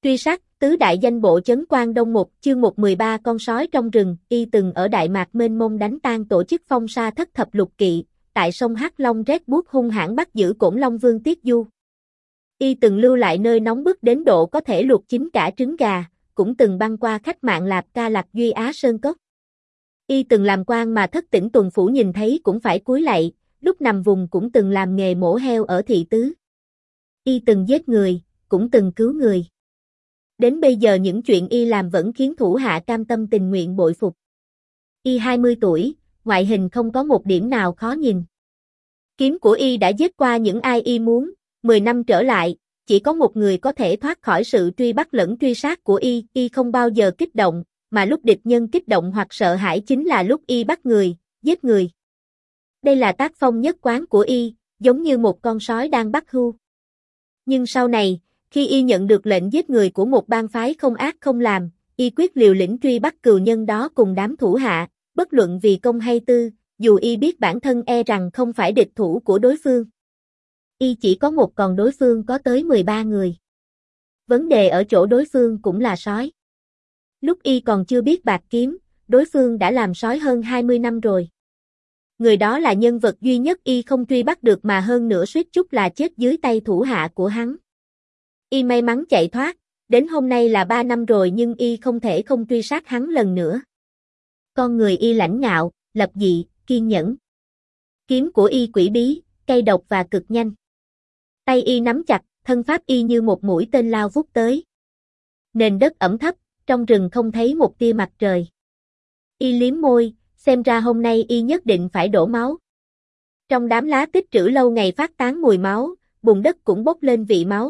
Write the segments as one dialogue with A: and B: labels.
A: Truy sát, tứ đại danh bộ chấn Quan Đông 1, chương 113 con sói trong rừng, y từng ở Đại Mạc mênh mông đánh tan tổ chức Phong Sa thất thập lục kỵ, tại sông Hắc Long rét buốt hung hãn bắt giữ Cổn Long Vương Tiết Du. Y từng lưu lại nơi nóng bức đến độ có thể luộc chín cả trứng gà, cũng từng băng qua khách mạng Lạp Ca Lạc Duy Á Sơn Cốc. Y từng làm quan mà Thất Tỉnh tuần phủ nhìn thấy cũng phải cúi lạy, lúc nằm vùng cũng từng làm nghề mổ heo ở thị tứ. Y từng giết người, cũng từng cứu người. Đến bây giờ những chuyện y làm vẫn khiến thủ hạ cam tâm tình nguyện bội phục. Y 20 tuổi, ngoại hình không có một điểm nào khó nhìn. Kiếm của y đã giết qua những ai y muốn, 10 năm trở lại, chỉ có một người có thể thoát khỏi sự truy bắt lẫn truy sát của y không bao giờ kích động, mà lúc địch nhân kích động hoặc sợ hãi chính là lúc y bắt người, giết người. Đây là tác phong nhất quán của y, giống như một con sói đang bắt hươu. Nhưng sau này, khi y nhận được lệnh giết người của một bang phái không ác không làm, y quyết liều lĩnh truy bắt cừu nhân đó cùng đám thủ hạ, bất luận vì công hay tư, dù y biết bản thân e rằng không phải địch thủ của đối phương. Y chỉ có một còn đối phương có tới 13 người. Vấn đề ở chỗ đối phương cũng là sói. Lúc y còn chưa biết bạc kiếm, đối phương đã làm sói hơn 20 năm rồi. Người đó là nhân vật duy nhất y không truy bắt được mà hơn nữa suýt chút là chết dưới tay thủ hạ của hắn. Y may mắn chạy thoát, đến hôm nay là 3 năm rồi nhưng y không thể không truy sát hắn lần nữa. Con người y lãnh ngạo, lập dị, kiên nhẫn. Kiếm của y quỷ bí, cay độc và cực nhanh. Tay y nắm chặt, thân pháp y như một mũi tên lao vút tới. Nền đất ẩm thấp, trong rừng không thấy một tia mặt trời. Y liếm môi, xem ra hôm nay y nhất định phải đổ máu. Trong đám lá tích trữ lâu ngày phát tán mùi máu, bùn đất cũng bốc lên vị máu.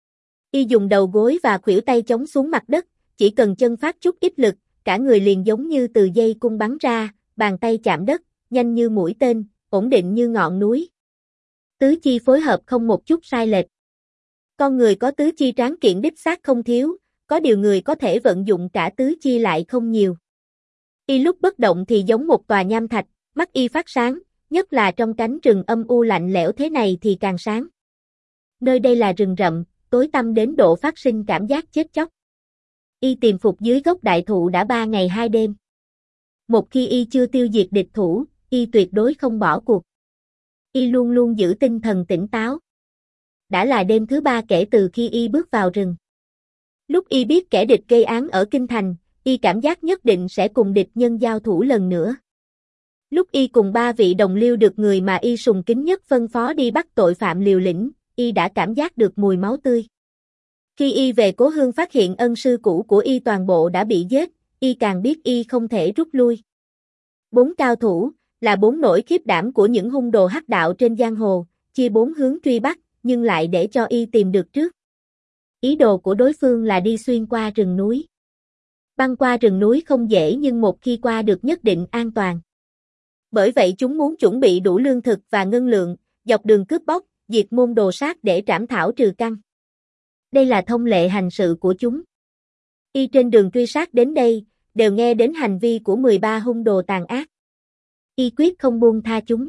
A: Y dùng đầu gối và khuỷu tay chống xuống mặt đất, chỉ cần chân phát chút ít lực, cả người liền giống như từ dây cung bắn ra, bàn tay chạm đất, nhanh như mũi tên, ổn định như ngọn núi. Tứ chi phối hợp không một chút sai lệch. Con người có tứ chi tráng kiện đích xác không thiếu, có điều người có thể vận dụng cả tứ chi lại không nhiều. Y lúc bất động thì giống một tòa nham thạch, mắt y phát sáng, nhất là trong cánh rừng âm u lạnh lẽo thế này thì càng sáng. Nơi đây là rừng rậm, tối tăm đến độ phát sinh cảm giác chết chóc. Y tìm phục dưới gốc đại thụ đã 3 ngày 2 đêm. Một khi y chưa tiêu diệt địch thủ, y tuyệt đối không bỏ cuộc. Y luôn luôn giữ tinh thần tỉnh táo. Đã là đêm thứ 3 kể từ khi y bước vào rừng. Lúc y biết kẻ địch gây án ở Kinh Thành, y cảm giác nhất định sẽ cùng địch nhân giao thủ lần nữa. Lúc y cùng 3 vị đồng liêu được người mà y sùng kính nhất phân phó đi bắt tội phạm liều lĩnh, y đã cảm giác được mùi máu tươi. Khi y về cố hương phát hiện ân sư cũ của y toàn bộ đã bị giết, y càng biết y không thể rút lui. 4 cao thủ, là 4 nỗi khiếp đảm của những hung đồ hắc đạo trên giang hồ, chia 4 hướng truy bắt, nhưng lại để cho y tìm được trước. Ý đồ của đối phương là đi xuyên qua rừng núi. Băng qua rừng núi không dễ nhưng một khi qua được nhất định an toàn. Bởi vậy chúng muốn chuẩn bị đủ lương thực và ngân lượng, dọc đường cướp bóc, diệt môn đồ sát để trảm thảo trừ căn. Đây là thông lệ hành sự của chúng. Y trên đường truy sát đến đây, đều nghe đến hành vi của 13 hung đồ tàn ác. Y quyết không buông tha chúng.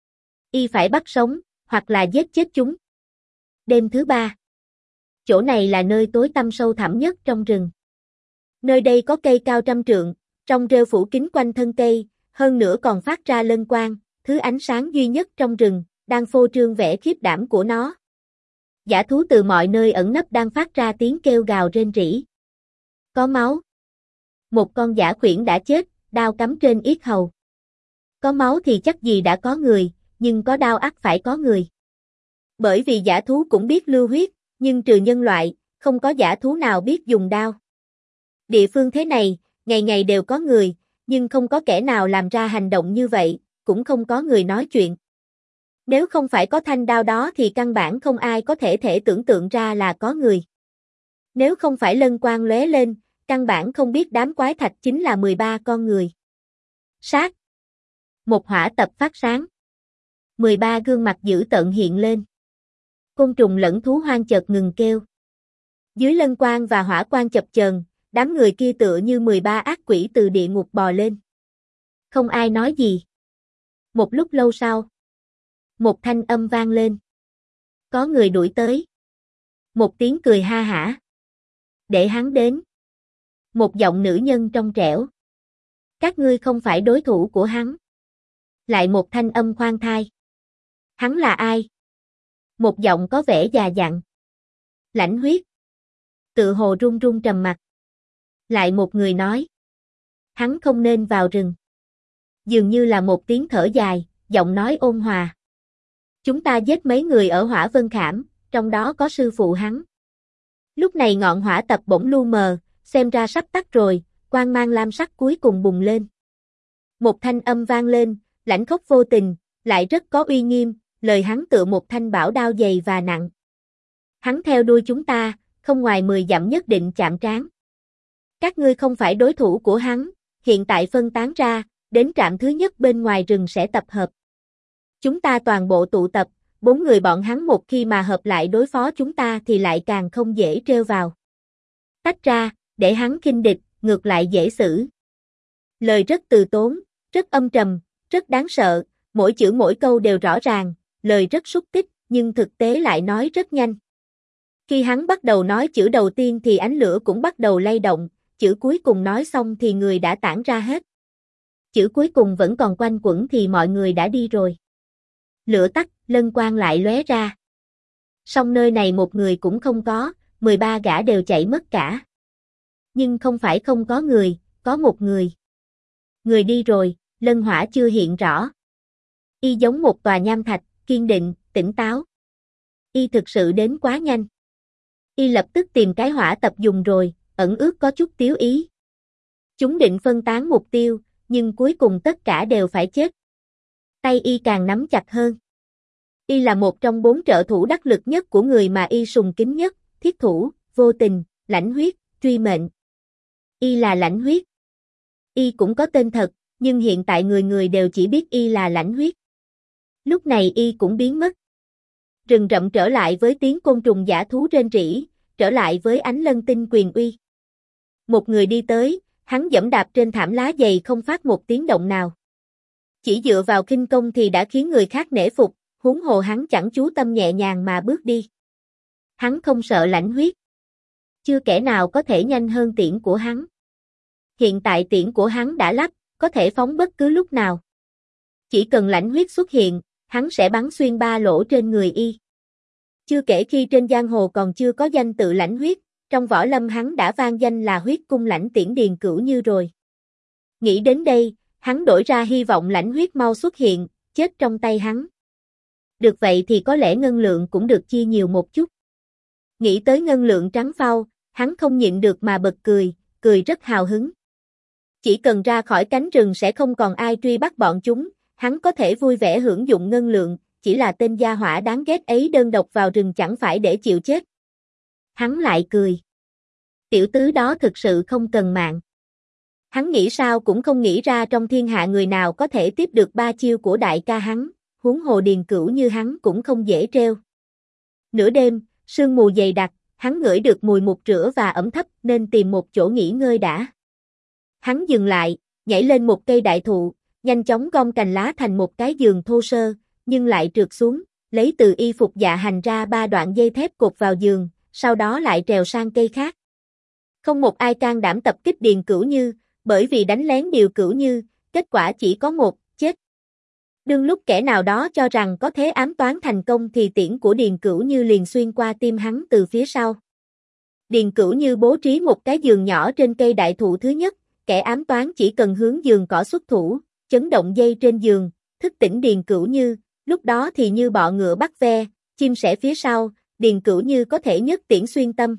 A: Y phải bắt sống, hoặc là giết chết chúng. Đêm thứ 3. Chỗ này là nơi tối tăm sâu thẳm nhất trong rừng. Nơi đây có cây cao trăm trượng, trong rêu phủ kín quanh thân cây, hơn nữa còn phát ra lân quang, thứ ánh sáng duy nhất trong rừng, đang phô trương vẻ khiếp đảm của nó. Dã thú từ mọi nơi ẩn nấp đang phát ra tiếng kêu gào rên rỉ. Có máu. Một con dã khuyển đã chết, đao cắm trên yết hầu. Có máu thì chắc gì đã có người, nhưng có đao ắt phải có người. Bởi vì dã thú cũng biết lưu huyết, nhưng trừ nhân loại, không có dã thú nào biết dùng đao. Địa phương thế này, ngày ngày đều có người, nhưng không có kẻ nào làm ra hành động như vậy, cũng không có người nói chuyện. Nếu không phải có thanh đao đó thì căn bản không ai có thể tưởng tượng ra là có người. Nếu không phải lân quang lóe lên, căn bản không biết đám quái thạch chính là 13 con người. Sát. Một hỏa tập phát sáng. 13 gương mặt dữ tợn hiện lên. Côn trùng lẫn thú hoang chợt ngừng kêu. Dưới lân quang và hỏa quang chập chờn, đám người kia tựa như 13 ác quỷ từ địa ngục bò lên. Không ai nói gì. Một lúc lâu sau, một thanh âm vang lên. Có người đuổi tới. Một tiếng cười ha hả. Để hắn đến. Một giọng nữ nhân trong trẻo. Các ngươi không phải đối thủ của hắn. Lại một thanh âm khoan thai. Hắn là ai? Một giọng có vẻ già dặn. Lãnh Huyết. Tự hồ run run trầm mặt. Lại một người nói. Hắn không nên vào rừng. Dường như là một tiếng thở dài, giọng nói ôn hòa. Chúng ta giết mấy người ở Hỏa Vân Khảm, trong đó có sư phụ hắn. Lúc này ngọn hỏa tập bỗng lu mờ, xem ra sắp tắt rồi, quang mang lam sắc cuối cùng bùng lên. Một thanh âm vang lên, lãnh khốc vô tình, lại rất có uy nghiêm, lời hắn tựa một thanh bảo đao dày và nặng. Hắn theo đuôi chúng ta, không ngoài 10 dặm nhất định chạm trán. Các ngươi không phải đối thủ của hắn, hiện tại phân tán ra, đến trạm thứ nhất bên ngoài rừng sẽ tập hợp. Chúng ta toàn bộ tụ tập, 4 người bọn hắn một khi mà hợp lại đối phó chúng ta thì lại càng không dễ trêu vào. Tách ra, để hắn khinh địch, ngược lại dễ xử. Lời rất từ tốn, rất âm trầm, rất đáng sợ, mỗi chữ mỗi câu đều rõ ràng, lời rất xúc tích, nhưng thực tế lại nói rất nhanh. Khi hắn bắt đầu nói chữ đầu tiên thì ánh lửa cũng bắt đầu lay động, chữ cuối cùng nói xong thì người đã tản ra hết. Chữ cuối cùng vẫn còn quanh quẩn thì mọi người đã đi rồi. Lửa tắt, lân quang lại lóe ra. Song nơi này một người cũng không có, 13 gã đều chạy mất cả. Nhưng không phải không có người, có một người. Người đi rồi, lân hỏa chưa hiện rõ. Y giống một tòa nham thạch, kiên định, tỉnh táo. Y thực sự đến quá nhanh. Y lập tức tìm cái hỏa tập dùng rồi, ẩn ước có chút tiếu ý. Chúng định phân tán mục tiêu, nhưng cuối cùng tất cả đều phải chết. Tay Y càng nắm chặt hơn. Y là một trong 4 trợ thủ đắc lực nhất của người mà Y sùng kính nhất, Thiết Thủ, Vô Tình, Lãnh Huyết, Truy Mệnh. Y là Lãnh Huyết. Y cũng có tên thật, nhưng hiện tại người người đều chỉ biết Y là Lãnh Huyết. Lúc này Y cũng biến mất. Rừng rậm trở lại với tiếng côn trùng dã thú rên rỉ, trở lại với ánh lân tinh quyền uy. Một người đi tới, hắn giẫm đạp trên thảm lá dày không phát một tiếng động nào. Chỉ dựa vào khinh công thì đã khiến người khác nể phục, huống hồ hắn chẳng chú tâm nhẹ nhàng mà bước đi. Hắn không sợ Lãnh Huyết. Chưa kẻ nào có thể nhanh hơn tiễn của hắn. Hiện tại tiễn của hắn đã lắp, có thể phóng bất cứ lúc nào. Chỉ cần Lãnh Huyết xuất hiện, hắn sẽ bắn xuyên 3 lỗ trên người Y. Chưa kể khi trên giang hồ còn chưa có danh tự Lãnh Huyết, trong võ lâm hắn đã vang danh là Huyết Cung Lãnh Tiễn Điền Cửu Như rồi. Nghĩ đến đây, hắn đổi ra hy vọng Lãnh Huyết mau xuất hiện, chết trong tay hắn. Được vậy thì có lẽ ngân lượng cũng được chia nhiều một chút. Nghĩ tới ngân lượng trắng phau, hắn không nhịn được mà bật cười, cười rất hào hứng. Chỉ cần ra khỏi cánh rừng sẽ không còn ai truy bắt bọn chúng, hắn có thể vui vẻ hưởng dụng ngân lượng, chỉ là tên gia hỏa đáng ghét ấy đơn độc vào rừng chẳng phải để chịu chết. Hắn lại cười. Tiểu tứ đó thực sự không cần mạng. Hắn nghĩ sao cũng không nghĩ ra trong thiên hạ người nào có thể tiếp được 3 chiêu của đại ca hắn, huống hồ Điền Cửu Như hắn cũng không dễ treo. Nửa đêm, sương mù dày đặc, hắn ngửi được mùi mục rửa và ẩm thấp nên tìm một chỗ nghỉ ngơi đã. Hắn dừng lại, nhảy lên một cây đại thụ, nhanh chóng gom cành lá thành một cái giường thô sơ, nhưng lại trượt xuống, lấy từ y phục dạ hành ra 3 đoạn dây thép cột vào giường, sau đó lại trèo sang cây khác. Không một ai can đảm tập kích Điền Cửu Như, bởi vì đánh lén Điền Cửu Như, kết quả chỉ có một, chết. Đương lúc kẻ nào đó cho rằng có thế ám toán thành công thì tiễn của Điền Cửu Như liền xuyên qua tim hắn từ phía sau. Điền Cửu Như bố trí một cái giường nhỏ trên cây đại thụ thứ nhất, kẻ ám toán chỉ cần hướng giường cỏ xuất thủ, chấn động dây trên giường, thức tỉnh Điền Cửu Như, lúc đó thì như bọ ngựa bắt ve, chim sẻ phía sau, Điền Cửu Như có thể nhất tiễn xuyên tâm.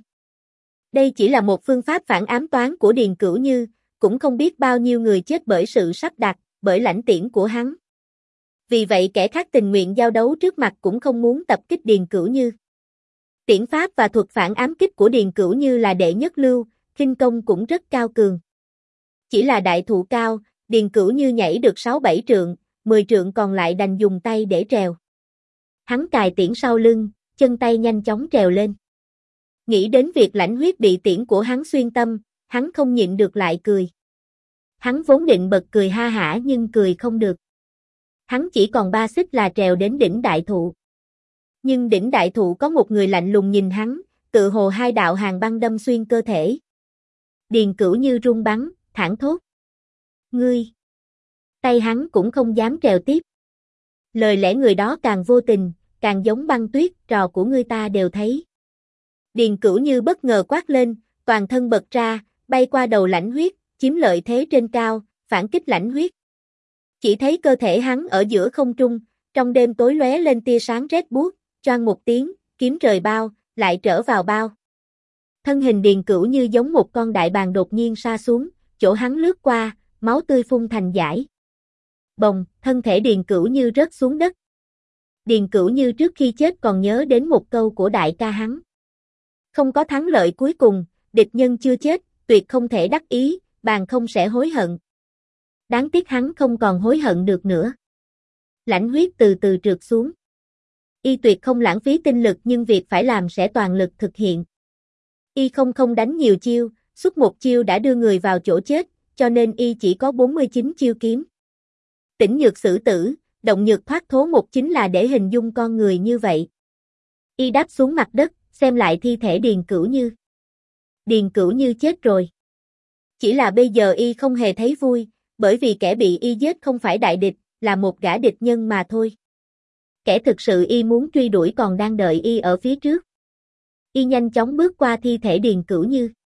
A: Đây chỉ là một phương pháp phản ám toán của Điền Cửu Như, cũng không biết bao nhiêu người chết bởi sự sắp đặt, bởi lãnh tiễn của hắn. Vì vậy kẻ khác tình nguyện giao đấu trước mặt cũng không muốn tập kích Điền Cửu Như. Tiễn pháp và thuật phản ám kích của Điền Cửu Như là đệ nhất lưu, khinh công cũng rất cao cường. Chỉ là đại thụ cao, Điền Cửu Như nhảy được 6-7 trượng, 10 trượng còn lại đành dùng tay để trèo. Hắn cài tiễn sau lưng, chân tay nhanh chóng trèo lên. Nghĩ đến việc Lãnh Huyết bị tiễn của hắn xuyên tâm, hắn không nhịn được lại cười. Hắn vốn định bật cười ha hả nhưng cười không được. Hắn chỉ còn 3 xích là trèo đến đỉnh đại thụ. Nhưng đỉnh đại thụ có một người lạnh lùng nhìn hắn, tự hồ hai đạo hàng băng đâm xuyên cơ thể. Điền Cửu Như run bắn, thảng thốt. Ngươi! Tay hắn cũng không dám trèo tiếp. Lời lẽ người đó càng vô tình, càng giống băng tuyết, trò của ngươi ta đều thấy. Điền Cửu Như bất ngờ quát lên, toàn thân bật ra, bay qua đầu Lãnh Huyết, chiếm lợi thế trên cao, phản kích Lãnh Huyết. Chỉ thấy cơ thể hắn ở giữa không trung, trong đêm tối lóe lên tia sáng rét buốt, choang một tiếng, kiếm rời bao, lại trở vào bao. Thân hình Điền Cửu Như giống một con đại bàng đột nhiên sa xuống, chỗ hắn lướt qua, máu tươi phun thành dải. Bồng, thân thể Điền Cửu Như rớt xuống đất. Điền Cửu Như trước khi chết còn nhớ đến một câu của đại ca hắn. Không có thắng lợi cuối cùng, địch nhân chưa chết, tuyệt không thể đắc ý, bàn không sẽ hối hận. Đáng tiếc hắn không còn hối hận được nữa. Lãnh Huyết từ từ trượt xuống. Y tuyệt không lãng phí tinh lực nhưng việc phải làm sẽ toàn lực thực hiện. Y không đánh nhiều chiêu, suốt một chiêu đã đưa người vào chỗ chết, cho nên Y chỉ có 49 chiêu kiếm. Tĩnh nhược xử tử, động nhược thoát thố một chính là để hình dung con người như vậy. Y đáp xuống mặt đất, xem lại thi thể Điền Cửu Như. Điền Cửu Như chết rồi. Chỉ là bây giờ Y không hề thấy vui, bởi vì kẻ bị Y giết không phải đại địch, là một gã địch nhân mà thôi. Kẻ thực sự Y muốn truy đuổi còn đang đợi Y ở phía trước. Y nhanh chóng bước qua thi thể Điền Cửu Như.